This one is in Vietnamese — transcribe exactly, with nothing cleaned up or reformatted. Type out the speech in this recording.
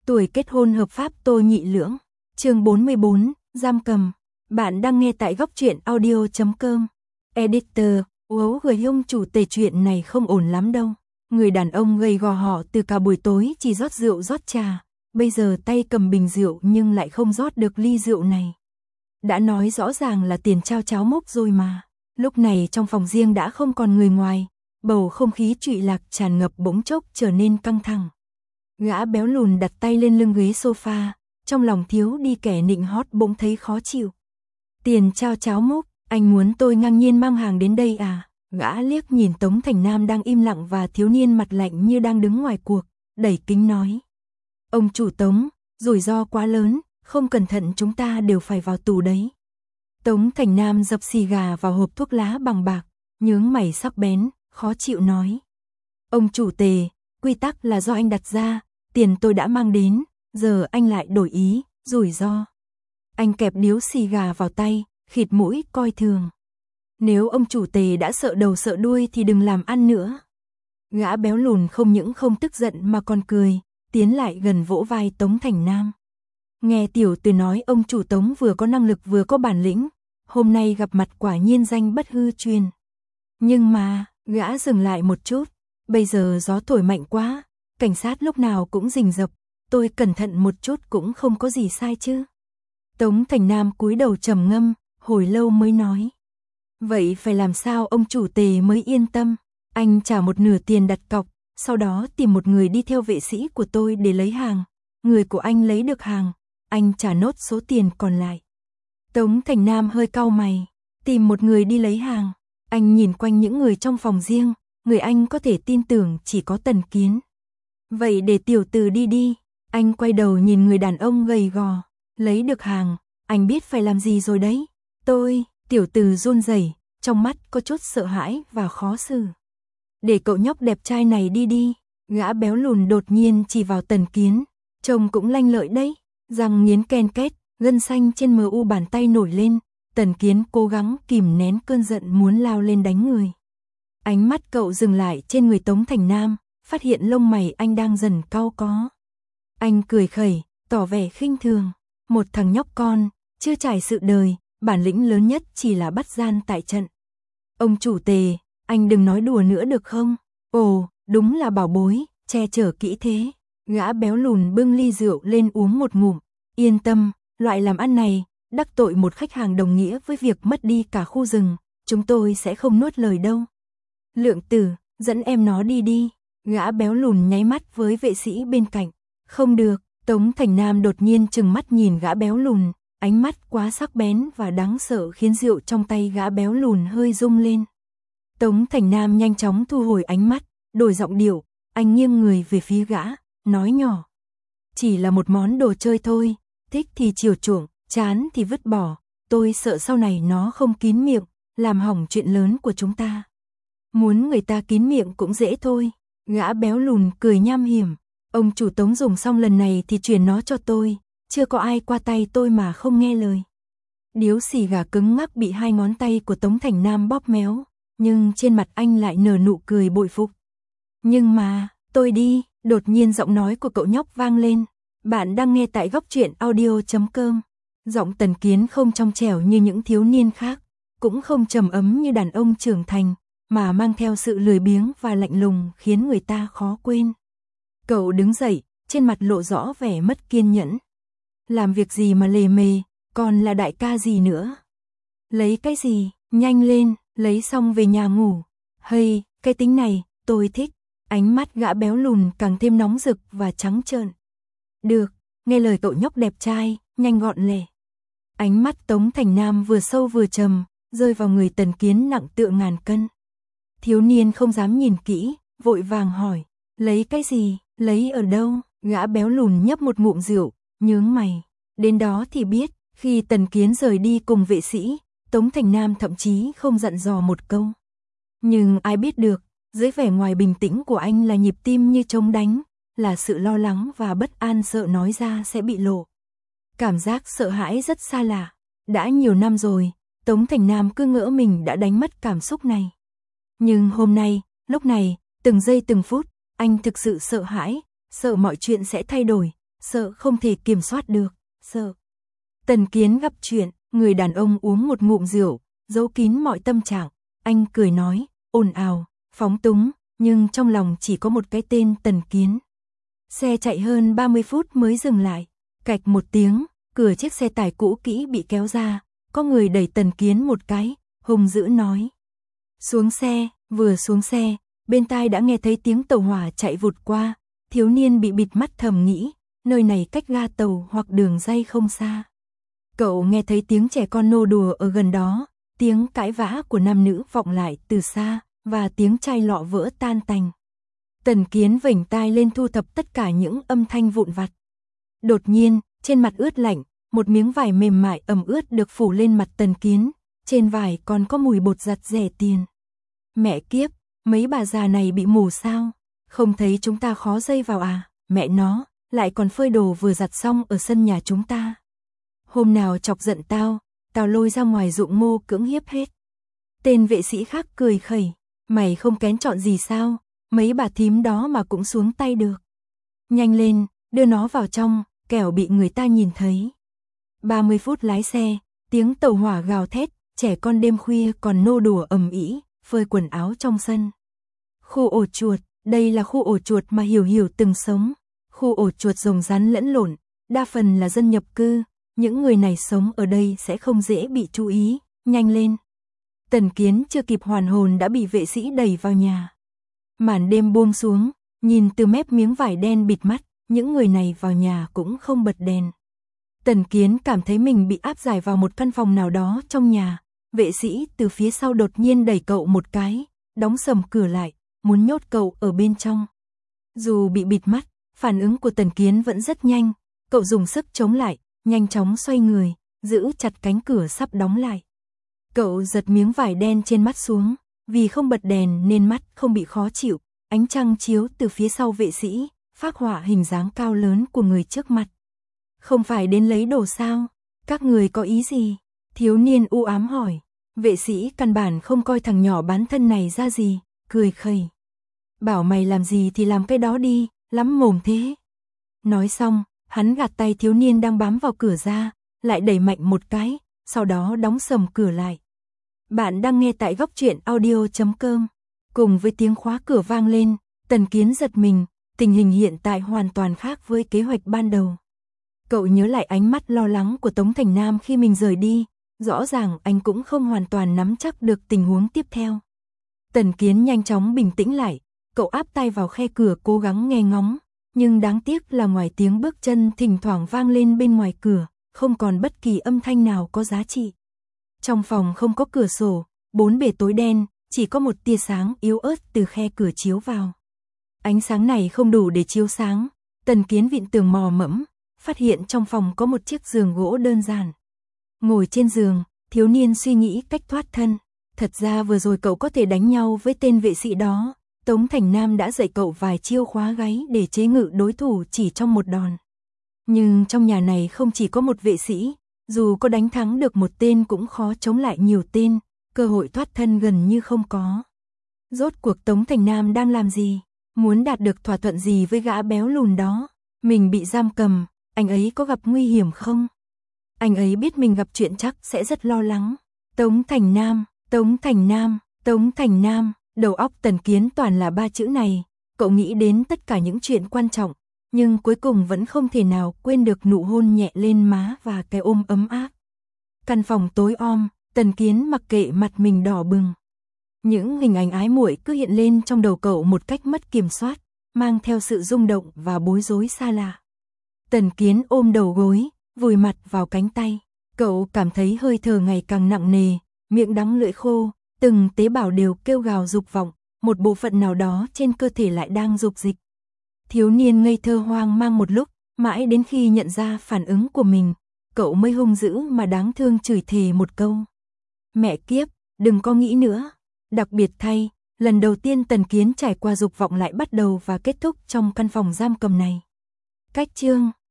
Tuổi kết hôn hợp pháp tôi nhị lưỡng. Chương bốn mươi bốn, giam cầm. Bạn đang nghe tại góc truyện audio chấm com. Editor, ấu gửi ông chủ tể chuyện này không ổn lắm đâu. Người đàn ông gầy gò họ từ cả buổi tối chỉ rót rượu rót trà, bây giờ tay cầm bình rượu nhưng lại không rót được ly rượu này. Đã nói rõ ràng là tiền trao cháo mốc rồi mà. Lúc này trong phòng riêng đã không còn người ngoài, bầu không khí trụy lạc tràn ngập bỗng chốc trở nên căng thẳng. Gã béo lùn đặt tay lên lưng ghế sofa, trong lòng thiếu đi kẻ nịnh hót bỗng thấy khó chịu. Tiền trao cháo mốc, anh muốn tôi ngang nhiên mang hàng đến đây à? Gã liếc nhìn Tống Thành Nam đang im lặng và thiếu niên mặt lạnh như đang đứng ngoài cuộc, đẩy kính nói. Ông chủ Tống, rủi ro quá lớn, không cẩn thận chúng ta đều phải vào tù đấy. Tống Thành Nam dập xì gà vào hộp thuốc lá bằng bạc, nhướng mày sắc bén, khó chịu nói. Ông chủ Tề, quy tắc là do anh đặt ra, tiền tôi đã mang đến, giờ anh lại đổi ý, rủi ro. Anh kẹp điếu xì gà vào tay, khịt mũi coi thường. Nếu ông chủ Tề đã sợ đầu sợ đuôi thì đừng làm ăn nữa. Gã béo lùn không những không tức giận mà còn cười, tiến lại gần vỗ vai Tống Thành Nam. Nghe tiểu tử nói ông chủ Tống vừa có năng lực vừa có bản lĩnh, hôm nay gặp mặt quả nhiên danh bất hư truyền. Nhưng mà, gã dừng lại một chút, bây giờ gió thổi mạnh quá, cảnh sát lúc nào cũng rình rập, tôi cẩn thận một chút cũng không có gì sai chứ. Tống Thành Nam cúi đầu trầm ngâm, hồi lâu mới nói. Vậy phải làm sao ông chủ Tề mới yên tâm? Anh trả một nửa tiền đặt cọc, sau đó tìm một người đi theo vệ sĩ của tôi để lấy hàng. Người của anh lấy được hàng, anh trả nốt số tiền còn lại. Tống Thành Nam hơi cau mày, tìm một người đi lấy hàng. Anh nhìn quanh những người trong phòng riêng, người anh có thể tin tưởng chỉ có Tần Kiến. Vậy để tiểu tử đi đi. Anh quay đầu nhìn người đàn ông gầy gò, lấy được hàng, anh biết phải làm gì rồi đấy. Tôi, tiểu tử run rẩy, trong mắt có chút sợ hãi và khó xử. Để cậu nhóc đẹp trai này đi đi. Gã béo lùn đột nhiên chỉ vào Tần Kiến, trông cũng lanh lợi đấy, răng nghiến ken két, gân xanh trên mờ u bàn tay nổi lên. Tần Kiến cố gắng kìm nén cơn giận muốn lao lên đánh người. Ánh mắt cậu dừng lại trên người Tống Thành Nam, phát hiện lông mày anh đang dần cau có. Anh cười khẩy, tỏ vẻ khinh thường. Một thằng nhóc con, chưa trải sự đời, bản lĩnh lớn nhất chỉ là bắt gian tại trận. Ông chủ Tề, anh đừng nói đùa nữa được không? Ồ, đúng là bảo bối, che chở kỹ thế. Gã béo lùn bưng ly rượu lên uống một ngụm. Yên tâm, loại làm ăn này, đắc tội một khách hàng đồng nghĩa với việc mất đi cả khu rừng, chúng tôi sẽ không nuốt lời đâu. Lượng Tử, dẫn em nó đi đi. Gã béo lùn nháy mắt với vệ sĩ bên cạnh. Không được, Tống Thành Nam đột nhiên trừng mắt nhìn gã béo lùn, ánh mắt quá sắc bén và đáng sợ khiến rượu trong tay gã béo lùn hơi rung lên. Tống Thành Nam nhanh chóng thu hồi ánh mắt, đổi giọng điệu, anh nghiêng người về phía gã, nói nhỏ. Chỉ là một món đồ chơi thôi, thích thì chiều chuộng, chán thì vứt bỏ, tôi sợ sau này nó không kín miệng, làm hỏng chuyện lớn của chúng ta. Muốn người ta kín miệng cũng dễ thôi. Gã béo lùn cười nham hiểm. Ông chủ Tống dùng xong lần này thì chuyển nó cho tôi, chưa có ai qua tay tôi mà không nghe lời. Điếu xì gà cứng ngắc bị hai ngón tay của Tống Thành Nam bóp méo, nhưng trên mặt anh lại nở nụ cười bội phục. Nhưng mà, tôi đi, đột nhiên giọng nói của cậu nhóc vang lên. Bạn đang nghe tại góc truyện audio chấm com. Giọng Tần Kiến không trong trẻo như những thiếu niên khác, cũng không trầm ấm như đàn ông trưởng thành, mà mang theo sự lười biếng và lạnh lùng khiến người ta khó quên. Cậu đứng dậy, trên mặt lộ rõ vẻ mất kiên nhẫn. Làm việc gì mà lề mề, còn là đại ca gì nữa? Lấy cái gì, nhanh lên, lấy xong về nhà ngủ. Hay, cái tính này, tôi thích. Ánh mắt gã béo lùn càng thêm nóng rực và trắng trợn. Được, nghe lời cậu nhóc đẹp trai, nhanh gọn lẹ. Ánh mắt Tống Thành Nam vừa sâu vừa trầm, rơi vào người Tần Kiến nặng tựa ngàn cân. Thiếu niên không dám nhìn kỹ, vội vàng hỏi, lấy cái gì, lấy ở đâu? Gã béo lùn nhấp một ngụm rượu, nhướng mày. Đến đó thì biết, khi Tần Kiến rời đi cùng vệ sĩ, Tống Thành Nam thậm chí không dặn dò một câu. Nhưng ai biết được, dưới vẻ ngoài bình tĩnh của anh là nhịp tim như trống đánh, là sự lo lắng và bất an sợ nói ra sẽ bị lộ. Cảm giác sợ hãi rất xa lạ. Đã nhiều năm rồi, Tống Thành Nam cứ ngỡ mình đã đánh mất cảm xúc này. Nhưng hôm nay, lúc này, từng giây từng phút, anh thực sự sợ hãi, sợ mọi chuyện sẽ thay đổi, sợ không thể kiểm soát được, sợ. Tần Kiến gặp chuyện, người đàn ông uống một ngụm rượu, giấu kín mọi tâm trạng, anh cười nói, ồn ào, phóng túng, nhưng trong lòng chỉ có một cái tên Tần Kiến. Xe chạy hơn ba mươi phút mới dừng lại, cạch một tiếng, cửa chiếc xe tải cũ kỹ bị kéo ra, có người đẩy Tần Kiến một cái, hung dữ nói. Xuống xe, vừa xuống xe, bên tai đã nghe thấy tiếng tàu hỏa chạy vụt qua, thiếu niên bị bịt mắt thầm nghĩ, nơi này cách ga tàu hoặc đường ray không xa. Cậu nghe thấy tiếng trẻ con nô đùa ở gần đó, tiếng cãi vã của nam nữ vọng lại từ xa, và tiếng chai lọ vỡ tan tành. Tần Kiến vểnh tai lên thu thập tất cả những âm thanh vụn vặt. Đột nhiên, trên mặt ướt lạnh, một miếng vải mềm mại ẩm ướt được phủ lên mặt Tần Kiến, trên vải còn có mùi bột giặt rẻ tiền. Mẹ kiếp, mấy bà già này bị mù sao? Không thấy chúng ta khó dây vào à? Mẹ nó, lại còn phơi đồ vừa giặt xong ở sân nhà chúng ta. Hôm nào chọc giận tao, tao lôi ra ngoài ruộng ngô cưỡng hiếp hết. Tên vệ sĩ khác cười khẩy, mày không kén chọn gì sao? Mấy bà thím đó mà cũng xuống tay được. Nhanh lên, đưa nó vào trong, kẻo bị người ta nhìn thấy. ba mươi phút lái xe, tiếng tàu hỏa gào thét, trẻ con đêm khuya còn nô đùa ầm ĩ, phơi quần áo trong sân. Khu ổ chuột, đây là khu ổ chuột mà Hiểu Hiểu từng sống. Khu ổ chuột rồng rắn lẫn lộn, đa phần là dân nhập cư, những người này sống ở đây sẽ không dễ bị chú ý, nhanh lên. Tần Kiến chưa kịp hoàn hồn đã bị vệ sĩ đẩy vào nhà. Màn đêm buông xuống, nhìn từ mép miếng vải đen bịt mắt, những người này vào nhà cũng không bật đèn. Tần Kiến cảm thấy mình bị áp giải vào một căn phòng nào đó trong nhà, vệ sĩ từ phía sau đột nhiên đẩy cậu một cái, đóng sầm cửa lại, muốn nhốt cậu ở bên trong. Dù bị bịt mắt, phản ứng của Tần Kiến vẫn rất nhanh, cậu dùng sức chống lại, nhanh chóng xoay người, giữ chặt cánh cửa sắp đóng lại. Cậu giật miếng vải đen trên mắt xuống, vì không bật đèn nên mắt không bị khó chịu, ánh trăng chiếu từ phía sau vệ sĩ, phác họa hình dáng cao lớn của người trước mặt. Không phải đến lấy đồ sao? Các người có ý gì? Thiếu niên u ám hỏi. Vệ sĩ căn bản không coi thằng nhỏ bán thân này ra gì, cười khẩy. Bảo mày làm gì thì làm cái đó đi, lắm mồm thế. Nói xong, hắn gạt tay thiếu niên đang bám vào cửa ra, lại đẩy mạnh một cái, sau đó đóng sầm cửa lại. Bạn đang nghe tại góc truyện audio chấm com. Cùng với tiếng khóa cửa vang lên, Tần Kiến giật mình, tình hình hiện tại hoàn toàn khác với kế hoạch ban đầu. Cậu nhớ lại ánh mắt lo lắng của Tống Thành Nam khi mình rời đi, rõ ràng anh cũng không hoàn toàn nắm chắc được tình huống tiếp theo. Tần Kiến nhanh chóng bình tĩnh lại, cậu áp tay vào khe cửa cố gắng nghe ngóng, nhưng đáng tiếc là ngoài tiếng bước chân thỉnh thoảng vang lên bên ngoài cửa, không còn bất kỳ âm thanh nào có giá trị. Trong phòng không có cửa sổ, bốn bề tối đen, chỉ có một tia sáng yếu ớt từ khe cửa chiếu vào. Ánh sáng này không đủ để chiếu sáng, Tần Kiến vịn tường mò mẫm, phát hiện trong phòng có một chiếc giường gỗ đơn giản. Ngồi trên giường, thiếu niên suy nghĩ cách thoát thân. Thật ra vừa rồi cậu có thể đánh nhau với tên vệ sĩ đó, Tống Thành Nam đã dạy cậu vài chiêu khóa gáy để chế ngự đối thủ chỉ trong một đòn. Nhưng trong nhà này không chỉ có một vệ sĩ, dù có đánh thắng được một tên cũng khó chống lại nhiều tên, cơ hội thoát thân gần như không có. Rốt cuộc Tống Thành Nam đang làm gì? Muốn đạt được thỏa thuận gì với gã béo lùn đó? Mình bị giam cầm, anh ấy có gặp nguy hiểm không? Anh ấy biết mình gặp chuyện chắc sẽ rất lo lắng. Tống Thành Nam, Tống Thành Nam, Tống Thành Nam, đầu óc Tần Kiến toàn là ba chữ này. Cậu nghĩ đến tất cả những chuyện quan trọng, nhưng cuối cùng vẫn không thể nào quên được nụ hôn nhẹ lên má và cái ôm ấm áp. Căn phòng tối om, Tần Kiến mặc kệ mặt mình đỏ bừng. Những hình ảnh ái muội cứ hiện lên trong đầu cậu một cách mất kiểm soát, mang theo sự rung động và bối rối xa lạ. Tần Kiến ôm đầu gối, vùi mặt vào cánh tay. Cậu cảm thấy hơi thở ngày càng nặng nề, miệng đắng lưỡi khô, từng tế bào đều kêu gào dục vọng, một bộ phận nào đó trên cơ thể lại đang dục dịch. Thiếu niên ngây thơ hoang mang một lúc, mãi đến khi nhận ra phản ứng của mình, cậu mới hung dữ mà đáng thương chửi thề một câu. Mẹ kiếp, đừng có nghĩ nữa. Đặc biệt thay, lần đầu tiên Tần Kiến trải qua dục vọng lại bắt đầu và kết thúc trong căn phòng giam cầm này. Cách chương